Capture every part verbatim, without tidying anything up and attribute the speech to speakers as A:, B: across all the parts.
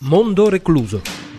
A: Mondo recluso.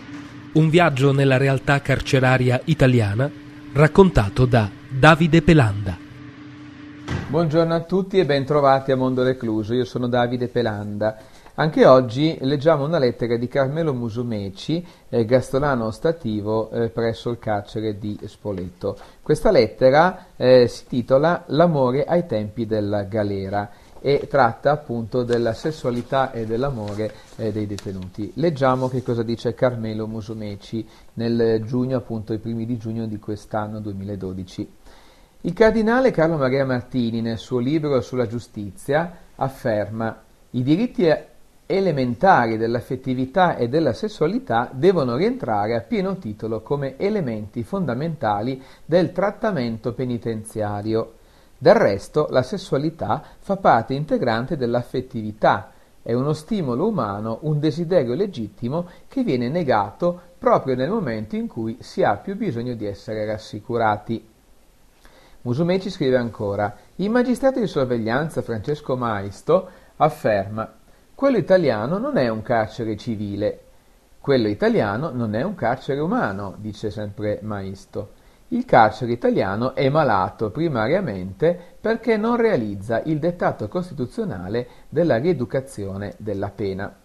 A: Un viaggio nella realtà carceraria italiana raccontato da Davide Pelanda.
B: Buongiorno a tutti e ben trovati a Mondo recluso. Io sono Davide Pelanda. Anche oggi leggiamo una lettera di Carmelo Musumeci, eh, gastolano ostativo eh, presso il carcere di Spoleto. Questa lettera eh, si titola L'amore ai tempi della galera e tratta appunto della sessualità e dell'amore eh, dei detenuti. Leggiamo che cosa dice Carmelo Musumeci nel giugno, appunto i primi di giugno di quest'anno duemiladodici. Il cardinale Carlo Maria Martini nel suo libro sulla giustizia afferma: i diritti elementari dell'affettività e della sessualità devono rientrare a pieno titolo come elementi fondamentali del trattamento penitenziario. Del resto, la sessualità fa parte integrante dell'affettività, è uno stimolo umano, un desiderio legittimo che viene negato proprio nel momento in cui si ha più bisogno di essere rassicurati. Musumeci scrive ancora: il magistrato di sorveglianza Francesco Maisto afferma: quello italiano non è un carcere civile, quello italiano non è un carcere umano, dice sempre Maisto. Il carcere italiano è malato primariamente perché non realizza il dettato costituzionale della rieducazione della pena.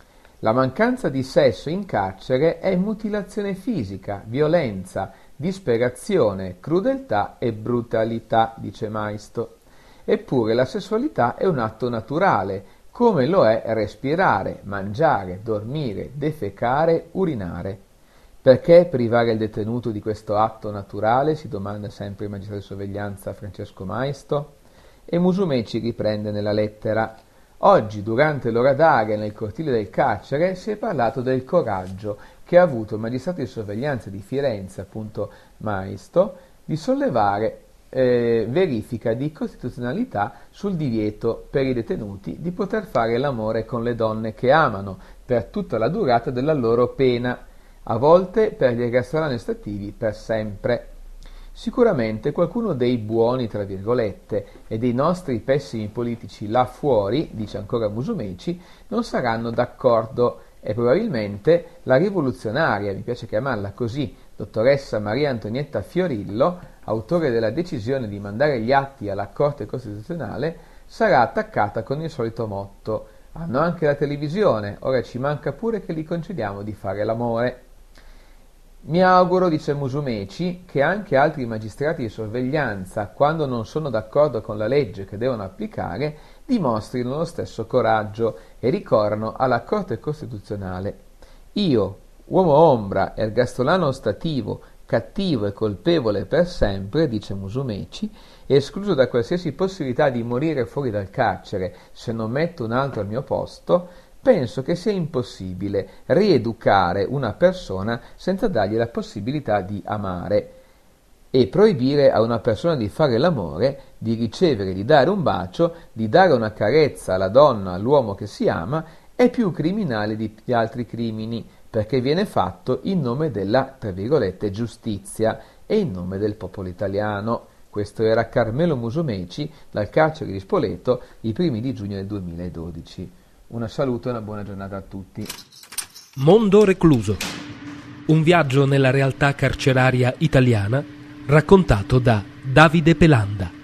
B: La mancanza di sesso in carcere è mutilazione fisica, violenza, disperazione, crudeltà e brutalità, dice Maisto. Eppure la sessualità è un atto naturale, come lo è respirare, mangiare, dormire, defecare, urinare. Perché privare il detenuto di questo atto naturale, si domanda sempre il magistrato di sorveglianza Francesco Maisto? E Musumeci riprende nella lettera: oggi, durante l'ora d'aria nel cortile del carcere, si è parlato del coraggio che ha avuto il magistrato di sorveglianza di Firenze, appunto Maisto, di sollevare eh, verifica di costituzionalità sul divieto per i detenuti di poter fare l'amore con le donne che amano per tutta la durata della loro pena, a volte per gli ergastolani ostativi per sempre. Sicuramente qualcuno dei buoni, tra virgolette, e dei nostri pessimi politici là fuori, dice ancora Musumeci, non saranno d'accordo e probabilmente la rivoluzionaria, mi piace chiamarla così, dottoressa Maria Antonietta Fiorillo, autore della decisione di mandare gli atti alla Corte Costituzionale, sarà attaccata con il solito motto: hanno anche la televisione, ora ci manca pure che gli concediamo di fare l'amore. Mi auguro, dice Musumeci, che anche altri magistrati di sorveglianza, quando non sono d'accordo con la legge che devono applicare, dimostrino lo stesso coraggio e ricorrano alla Corte Costituzionale. Io, uomo ombra, ergastolano ostativo, cattivo e colpevole per sempre, dice Musumeci, escluso da qualsiasi possibilità di morire fuori dal carcere se non metto un altro al mio posto, penso che sia impossibile rieducare una persona senza dargli la possibilità di amare, e proibire a una persona di fare l'amore, di ricevere, di dare un bacio, di dare una carezza alla donna, all'uomo che si ama, è più criminale di altri crimini, perché viene fatto in nome della, tra virgolette, giustizia e in nome del popolo italiano. Questo era Carmelo Musumeci dal carcere di Spoleto i primi di giugno del duemiladodici. Un saluto e una buona giornata a tutti.
A: Mondo recluso. Un viaggio nella realtà carceraria italiana raccontato da Davide Pelanda.